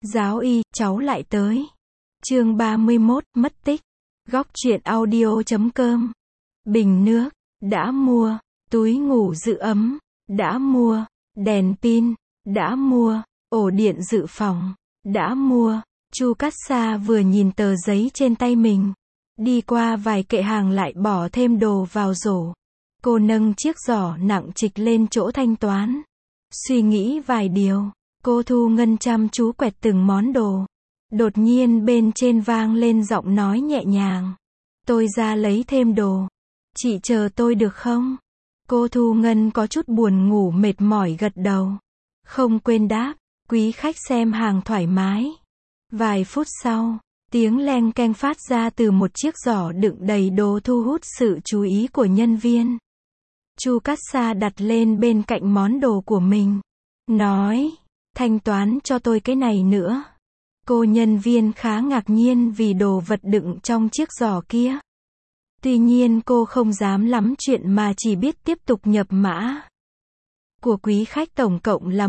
Giáo y, cháu lại tới. Chương 31, mất tích. Góc truyện audio.com. Bình nước, đã mua. Túi ngủ giữ ấm, đã mua. Đèn pin, đã mua. Ổ điện dự phòng, đã mua. Chu Cát Sa vừa nhìn tờ giấy trên tay mình, đi qua vài kệ hàng lại bỏ thêm đồ vào rổ. Cô nâng chiếc giỏ nặng trịch lên chỗ thanh toán. Suy nghĩ vài điều, cô thu ngân chăm chú quẹt từng món đồ. Đột nhiên bên trên vang lên giọng nói nhẹ nhàng. Tôi ra lấy thêm đồ. Chị chờ tôi được không? Cô Thu Ngân có chút buồn ngủ mệt mỏi gật đầu. Không quên đáp, quý khách xem hàng thoải mái. Vài phút sau, tiếng leng keng phát ra từ một chiếc giỏ đựng đầy đồ thu hút sự chú ý của nhân viên. Chu Cát Sa đặt lên bên cạnh món đồ của mình. Nói, thanh toán cho tôi cái này nữa. Cô nhân viên khá ngạc nhiên vì đồ vật đựng trong chiếc giỏ kia. Tuy nhiên cô không dám lắm chuyện mà chỉ biết tiếp tục nhập mã. Của quý khách tổng cộng là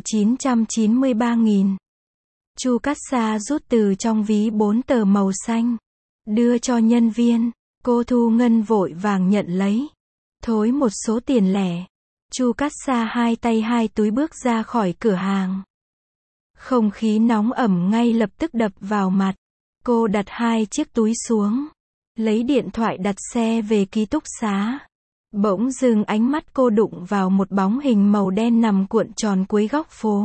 1.993.000. Chu Cát Sa rút từ trong ví 4 tờ màu xanh, đưa cho nhân viên. Cô Thu Ngân vội vàng nhận lấy. Thối một số tiền lẻ. Chu Cát Sa hai tay hai túi bước ra khỏi cửa hàng. Không khí nóng ẩm ngay lập tức đập vào mặt. Cô đặt hai chiếc túi xuống, lấy điện thoại đặt xe về ký túc xá. Bỗng dưng ánh mắt cô đụng vào một bóng hình màu đen nằm cuộn tròn cuối góc phố.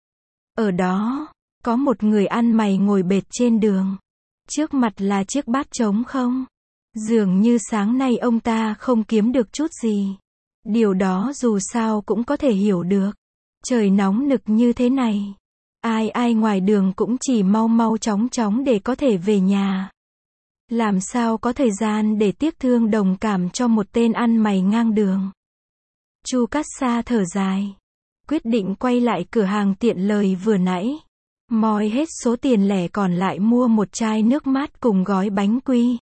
Ở đó, có một người ăn mày ngồi bệt trên đường. Trước mặt là chiếc bát trống không. Dường như sáng nay ông ta không kiếm được chút gì. Điều đó dù sao cũng có thể hiểu được. Trời nóng nực như thế này, ai ngoài đường cũng chỉ mau mau chóng chóng để có thể về nhà. Làm sao có thời gian để tiếc thương đồng cảm cho một tên ăn mày ngang đường. Chu Cát Sa thở dài, quyết định quay lại cửa hàng tiện lợi vừa nãy. Moi hết số tiền lẻ còn lại mua một chai nước mát cùng gói bánh quy.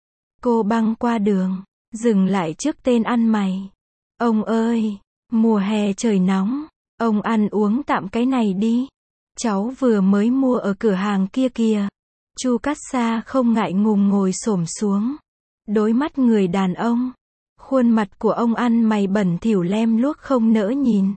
Cô băng qua đường, dừng lại trước tên ăn mày. Ông ơi, mùa hè trời nóng, ông ăn uống tạm cái này đi. Cháu vừa mới mua ở cửa hàng kia kìa. Chu Cát Sa không ngại ngùng ngồi xổm xuống, đối mắt người đàn ông. Khuôn mặt của ông ăn mày bẩn thỉu lem luốc không nỡ nhìn.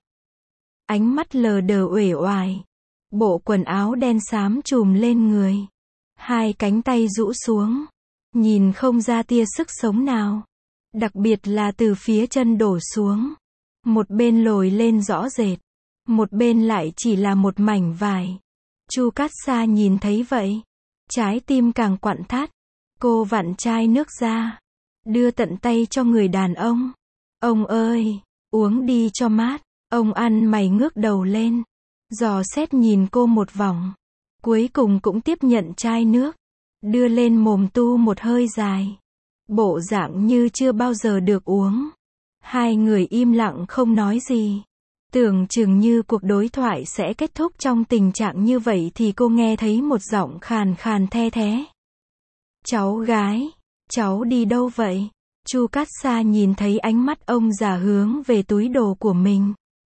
Ánh mắt lờ đờ uể oải. Bộ quần áo đen xám trùm lên người. Hai cánh tay rũ xuống, nhìn không ra tia sức sống nào. Đặc biệt là từ phía chân đổ xuống. Một bên lồi lên rõ rệt, một bên lại chỉ là một mảnh vải. Chu Cát Sa nhìn thấy vậy, trái tim càng quặn thắt. Cô vặn chai nước ra, đưa tận tay cho người đàn ông. Ông ơi, uống đi cho mát. Ông ăn mày ngước đầu lên, dò xét nhìn cô một vòng. Cuối cùng cũng tiếp nhận chai nước, đưa lên mồm tu một hơi dài. Bộ dạng như chưa bao giờ được uống. Hai người im lặng không nói gì. Tưởng chừng như cuộc đối thoại sẽ kết thúc trong tình trạng như vậy thì cô nghe thấy một giọng khàn khàn the thé. Cháu gái, cháu đi đâu vậy? Chu Cát Sa nhìn thấy ánh mắt ông già hướng về túi đồ của mình.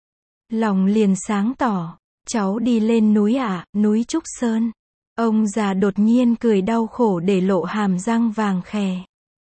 Lòng liền sáng tỏ. Cháu đi lên núi ạ, núi Trúc Sơn. Ông già đột nhiên cười đau khổ để lộ hàm răng vàng khè.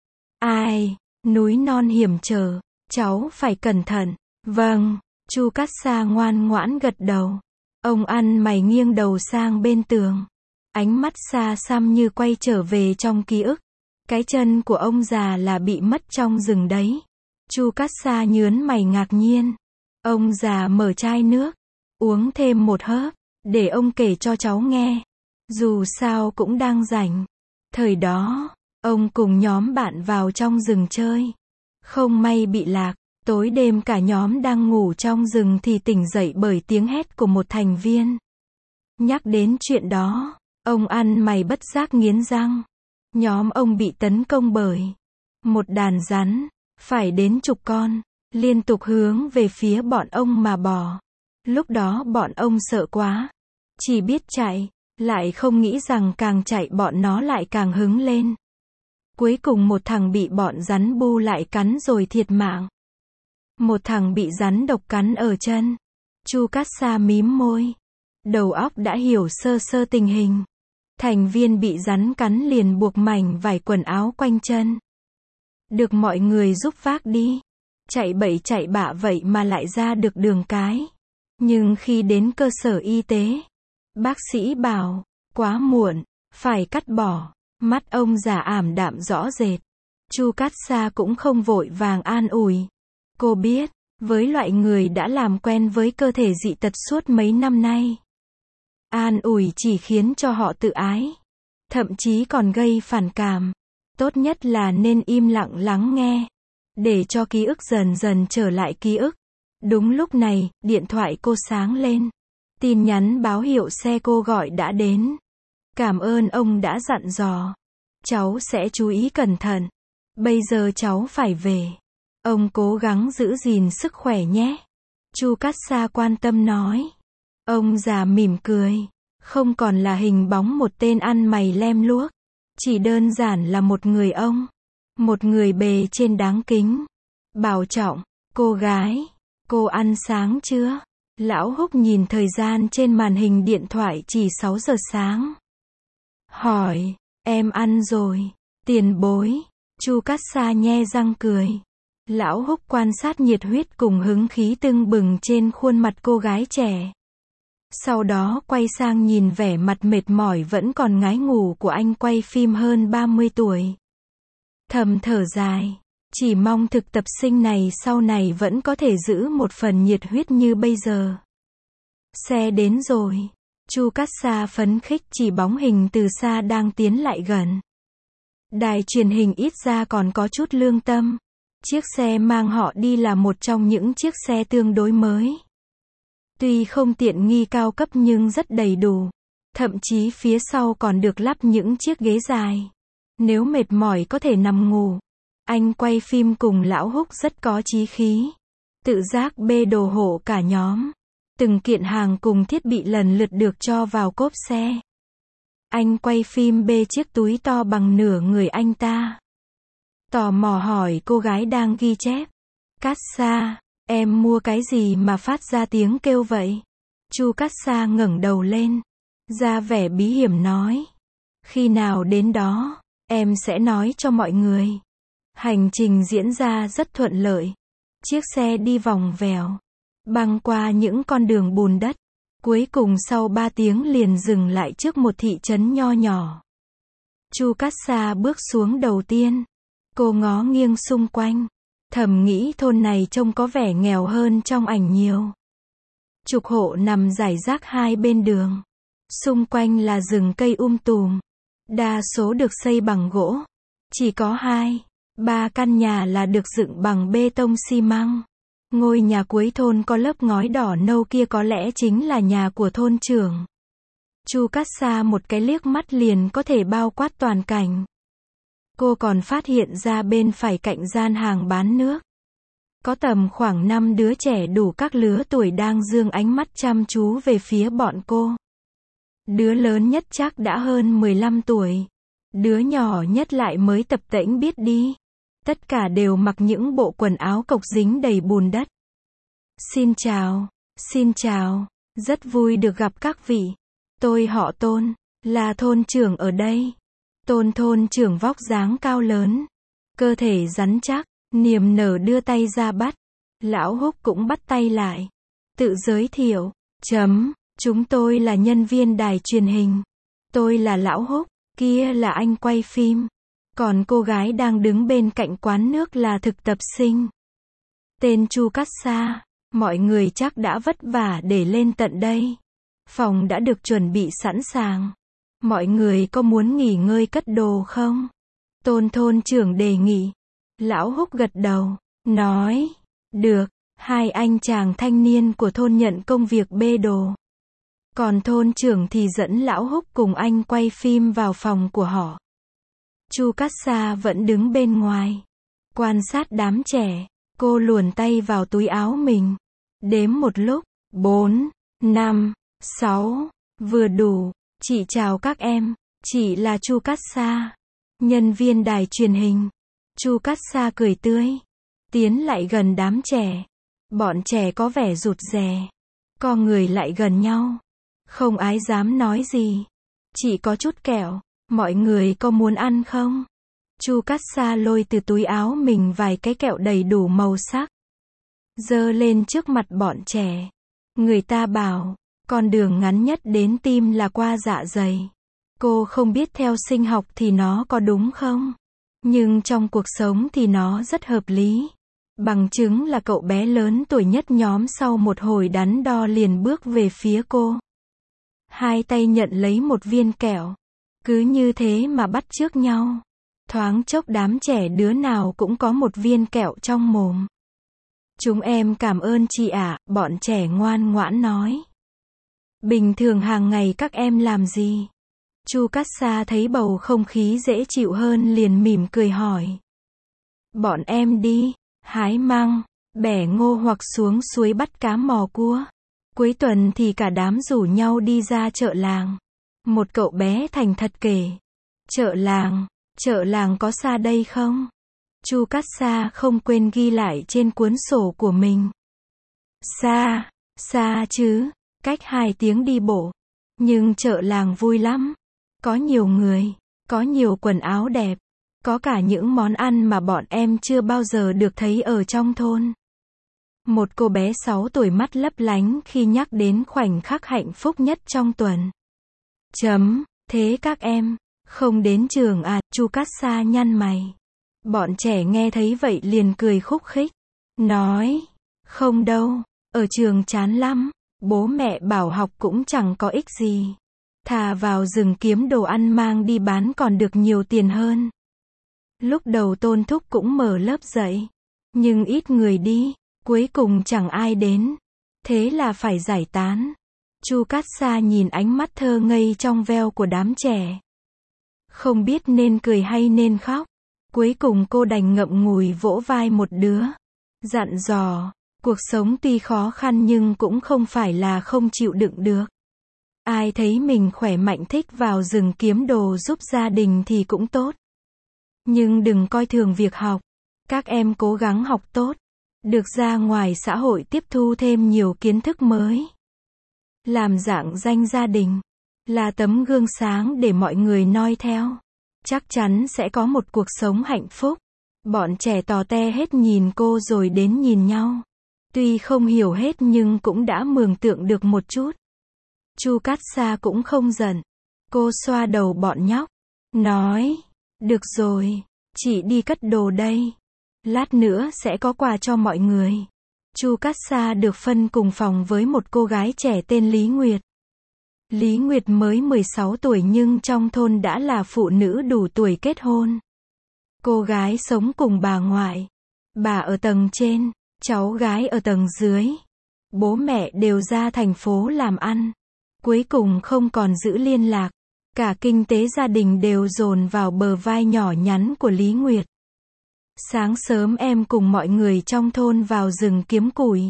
Ai, núi non hiểm trở, cháu phải cẩn thận. Vâng. Chu Cát Sa ngoan ngoãn gật đầu. Ông ăn mày nghiêng đầu sang bên tường. Ánh mắt xa xăm như quay trở về trong ký ức. Cái chân của ông già là bị mất trong rừng đấy. Chu Cát Sa nhớn mày ngạc nhiên. Ông già mở chai nước, uống thêm một hớp, để ông kể cho cháu nghe. Dù sao cũng đang rảnh. Thời đó, ông cùng nhóm bạn vào trong rừng chơi. Không may bị lạc. Tối đêm cả nhóm đang ngủ trong rừng thì tỉnh dậy bởi tiếng hét của một thành viên. Nhắc đến chuyện đó, ông ăn mày bất giác nghiến răng. Nhóm ông bị tấn công bởi một đàn rắn, phải đến chục con, liên tục hướng về phía bọn ông mà bò. Lúc đó bọn ông sợ quá, chỉ biết chạy, lại không nghĩ rằng càng chạy bọn nó lại càng hứng lên. Cuối cùng một thằng bị bọn rắn bu lại cắn rồi thiệt mạng. Một thằng bị rắn độc cắn ở chân. Chu Cát Sa mím môi. Đầu óc đã hiểu sơ sơ tình hình. Thành Viên bị rắn cắn liền buộc mảnh vải quần áo quanh chân. Được mọi người giúp vác đi. Chạy bậy chạy bạ vậy mà lại ra được đường cái. Nhưng khi đến cơ sở y tế, bác sĩ bảo, quá muộn, phải cắt bỏ. Mắt ông già ảm đạm rõ rệt. Chu Cát Sa cũng không vội vàng an ủi. Cô biết, với loại người đã làm quen với cơ thể dị tật suốt mấy năm nay, an ủi chỉ khiến cho họ tự ái, thậm chí còn gây phản cảm. Tốt nhất là nên im lặng lắng nghe, để cho ký ức dần dần trở lại ký ức. Đúng lúc này, điện thoại cô sáng lên. Tin nhắn báo hiệu xe cô gọi đã đến. Cảm ơn ông đã dặn dò. Cháu sẽ chú ý cẩn thận. Bây giờ cháu phải về. Ông cố gắng giữ gìn sức khỏe nhé. Chu Cát Sa quan tâm nói. Ông già mỉm cười. Không còn là hình bóng một tên ăn mày lem luốc. Chỉ đơn giản là một người ông. Một người bề trên đáng kính. Bảo trọng, cô gái. Cô ăn sáng chưa? Lão Húc nhìn thời gian trên màn hình điện thoại chỉ 6 giờ sáng. Hỏi, em ăn rồi. Tiền bối. Chu Cát Sa nhe răng cười. Lão Húc quan sát nhiệt huyết cùng hứng khí tưng bừng trên khuôn mặt cô gái trẻ. Sau đó quay sang nhìn vẻ mặt mệt mỏi vẫn còn ngái ngủ của anh quay phim hơn 30 tuổi. Thầm thở dài. Chỉ mong thực tập sinh này sau này vẫn có thể giữ một phần nhiệt huyết như bây giờ. Xe đến rồi. Chu Cát Sa phấn khích chỉ bóng hình từ xa đang tiến lại gần. Đài truyền hình ít ra còn có chút lương tâm. Chiếc xe mang họ đi là một trong những chiếc xe tương đối mới. Tuy không tiện nghi cao cấp nhưng rất đầy đủ. Thậm chí phía sau còn được lắp những chiếc ghế dài. Nếu mệt mỏi có thể nằm ngủ. Anh quay phim cùng Lão Húc rất có chí khí. Tự giác bê đồ hộ cả nhóm. Từng kiện hàng cùng thiết bị lần lượt được cho vào cốp xe. Anh quay phim bê chiếc túi to bằng nửa người anh ta. Tò mò hỏi cô gái đang ghi chép. Cát Sa, em mua cái gì mà phát ra tiếng kêu vậy? Chu Cát Sa ngẩng đầu lên. Ra vẻ bí hiểm nói. Khi nào đến đó, em sẽ nói cho mọi người. Hành trình diễn ra rất thuận lợi. Chiếc xe đi vòng vèo, băng qua những con đường bùn đất. Cuối cùng sau 3 tiếng liền dừng lại trước một thị trấn nho nhỏ. Chu Cát Sa bước xuống đầu tiên. Cô ngó nghiêng xung quanh. Thầm nghĩ thôn này trông có vẻ nghèo hơn trong ảnh nhiều. Chục hộ nằm rải rác hai bên đường. Xung quanh là rừng cây tùm. Đa số được xây bằng gỗ. Chỉ có 2-3 căn nhà là được dựng bằng bê tông xi măng. Ngôi nhà cuối thôn có lớp ngói đỏ nâu kia có lẽ chính là nhà của thôn trưởng. Chu Cát Sa một cái liếc mắt liền có thể bao quát toàn cảnh. Cô còn phát hiện ra bên phải cạnh gian hàng bán nước. Có tầm khoảng 5 đứa trẻ đủ các lứa tuổi đang giương ánh mắt chăm chú về phía bọn cô. Đứa lớn nhất chắc đã hơn 15 tuổi. Đứa nhỏ nhất lại mới tập tễnh biết đi. Tất cả đều mặc những bộ quần áo cộc dính đầy bùn đất. Xin chào, rất vui được gặp các vị. Tôi họ Tôn, là thôn trưởng ở đây. Thôn trưởng vóc dáng cao lớn, cơ thể rắn chắc, niềm nở đưa tay ra bắt. Lão Húc cũng bắt tay lại. Tự giới thiệu, chúng tôi là nhân viên đài truyền hình. Tôi là Lão Húc, kia là anh quay phim. Còn cô gái đang đứng bên cạnh quán nước là thực tập sinh. Tên Chu Cát Sa, mọi người chắc đã vất vả để lên tận đây. Phòng đã được chuẩn bị sẵn sàng. Mọi người có muốn nghỉ ngơi cất đồ không? Thôn trưởng đề nghị. Lão Húc gật đầu, nói, được. Hai anh chàng thanh niên của thôn nhận công việc bê đồ. Còn thôn trưởng thì dẫn Lão Húc cùng anh quay phim vào phòng của họ. Chu Cát Sa vẫn đứng bên ngoài, quan sát đám trẻ. Cô luồn tay vào túi áo mình, đếm một lúc, 4, 5, 6, vừa đủ. Chị chào các em, chị là Chu Cát Sa, nhân viên đài truyền hình. Chu Cát Sa cười tươi, tiến lại gần đám trẻ. Bọn trẻ có vẻ rụt rè, co người lại gần nhau. Không ai dám nói gì. Chỉ có chút kẹo. Mọi người có muốn ăn không? Chu Cát Sa lôi từ túi áo mình vài cái kẹo đầy đủ màu sắc. Giơ lên trước mặt bọn trẻ. Người ta bảo, con đường ngắn nhất đến tim là qua dạ dày. Cô không biết theo sinh học thì nó có đúng không? Nhưng trong cuộc sống thì nó rất hợp lý. Bằng chứng là cậu bé lớn tuổi nhất nhóm sau một hồi đắn đo liền bước về phía cô. Hai tay nhận lấy một viên kẹo. Cứ như thế mà bắt chước nhau. Thoáng chốc đám trẻ đứa nào cũng có một viên kẹo trong mồm. Chúng em cảm ơn chị ạ, bọn trẻ ngoan ngoãn nói. Bình thường hàng ngày các em làm gì? Chu Cát Sa thấy bầu không khí dễ chịu hơn liền mỉm cười hỏi. Bọn em đi, hái măng, bẻ ngô hoặc xuống suối bắt cá mò cua. Cuối tuần thì cả đám rủ nhau đi ra chợ làng. Một cậu bé thành thật kể. Chợ làng có xa đây không? Chu Cát Sa không quên ghi lại trên cuốn sổ của mình. Xa chứ, cách 2 tiếng đi bộ. Nhưng chợ làng vui lắm. Có nhiều người, có nhiều quần áo đẹp, có cả những món ăn mà bọn em chưa bao giờ được thấy ở trong thôn. Một cô bé 6 tuổi mắt lấp lánh khi nhắc đến khoảnh khắc hạnh phúc nhất trong tuần. Thế các em không đến trường à? Chu Cát Sa nhăn mày. Bọn trẻ nghe thấy vậy liền cười khúc khích. Nói, không đâu, ở trường chán lắm, bố mẹ bảo học cũng chẳng có ích gì. Thà vào rừng kiếm đồ ăn mang đi bán còn được nhiều tiền hơn. Lúc đầu Tôn Thúc cũng mở lớp dạy. Nhưng ít người đi, cuối cùng chẳng ai đến. Thế là phải giải tán. Chu Cát Sa nhìn ánh mắt thơ ngây trong veo của đám trẻ. Không biết nên cười hay nên khóc. Cuối cùng cô đành ngậm ngùi vỗ vai một đứa. Dặn dò, cuộc sống tuy khó khăn nhưng cũng không phải là không chịu đựng được. Ai thấy mình khỏe mạnh thích vào rừng kiếm đồ giúp gia đình thì cũng tốt. Nhưng đừng coi thường việc học. Các em cố gắng học tốt. Được ra ngoài xã hội tiếp thu thêm nhiều kiến thức mới. Làm rạng danh gia đình. Là tấm gương sáng để mọi người noi theo. Chắc chắn sẽ có một cuộc sống hạnh phúc. Bọn trẻ tò te hết nhìn cô rồi đến nhìn nhau. Tuy không hiểu hết nhưng cũng đã mường tượng được một chút. Chu Cát Sa cũng không giận. Cô xoa đầu bọn nhóc. Nói, được rồi, chị đi cất đồ đây. Lát nữa sẽ có quà cho mọi người. Chu Cát Sa được phân cùng phòng với một cô gái trẻ tên Lý Nguyệt. Lý Nguyệt mới 16 tuổi nhưng trong thôn đã là phụ nữ đủ tuổi kết hôn. Cô gái sống cùng bà ngoại. Bà ở tầng trên, cháu gái ở tầng dưới. Bố mẹ đều ra thành phố làm ăn. Cuối cùng không còn giữ liên lạc. Cả kinh tế gia đình đều dồn vào bờ vai nhỏ nhắn của Lý Nguyệt. Sáng sớm em cùng mọi người trong thôn vào rừng kiếm củi.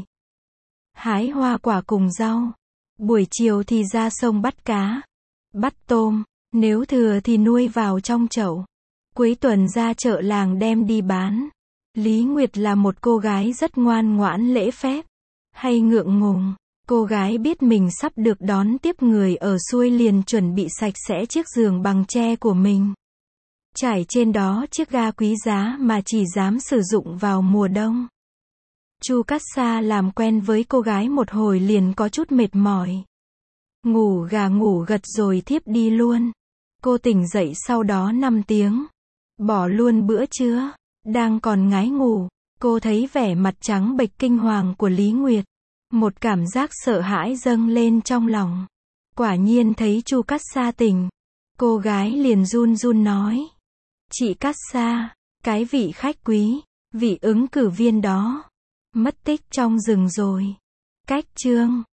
Hái hoa quả cùng rau. Buổi chiều thì ra sông bắt cá. Bắt tôm. Nếu thừa thì nuôi vào trong chậu. Cuối tuần ra chợ làng đem đi bán. Lý Nguyệt là một cô gái rất ngoan ngoãn lễ phép. Hay ngượng ngùng. Cô gái biết mình sắp được đón tiếp người ở xuôi liền chuẩn bị sạch sẽ chiếc giường bằng tre của mình. Trải trên đó chiếc ga quý giá mà chỉ dám sử dụng vào mùa đông. Chu Cát Sa làm quen với cô gái một hồi liền có chút mệt mỏi. Ngủ gà ngủ gật rồi thiếp đi luôn. Cô tỉnh dậy sau đó 5 tiếng. Bỏ luôn bữa trưa. Đang còn ngái ngủ, cô thấy vẻ mặt trắng bệch kinh hoàng của Lý Nguyệt. Một cảm giác sợ hãi dâng lên trong lòng. Quả nhiên thấy Chu Cát Sa tỉnh. Cô gái liền run run nói. Chị Cát Sa, cái vị khách quý, vị ứng cử viên đó, mất tích trong rừng rồi. Cách chương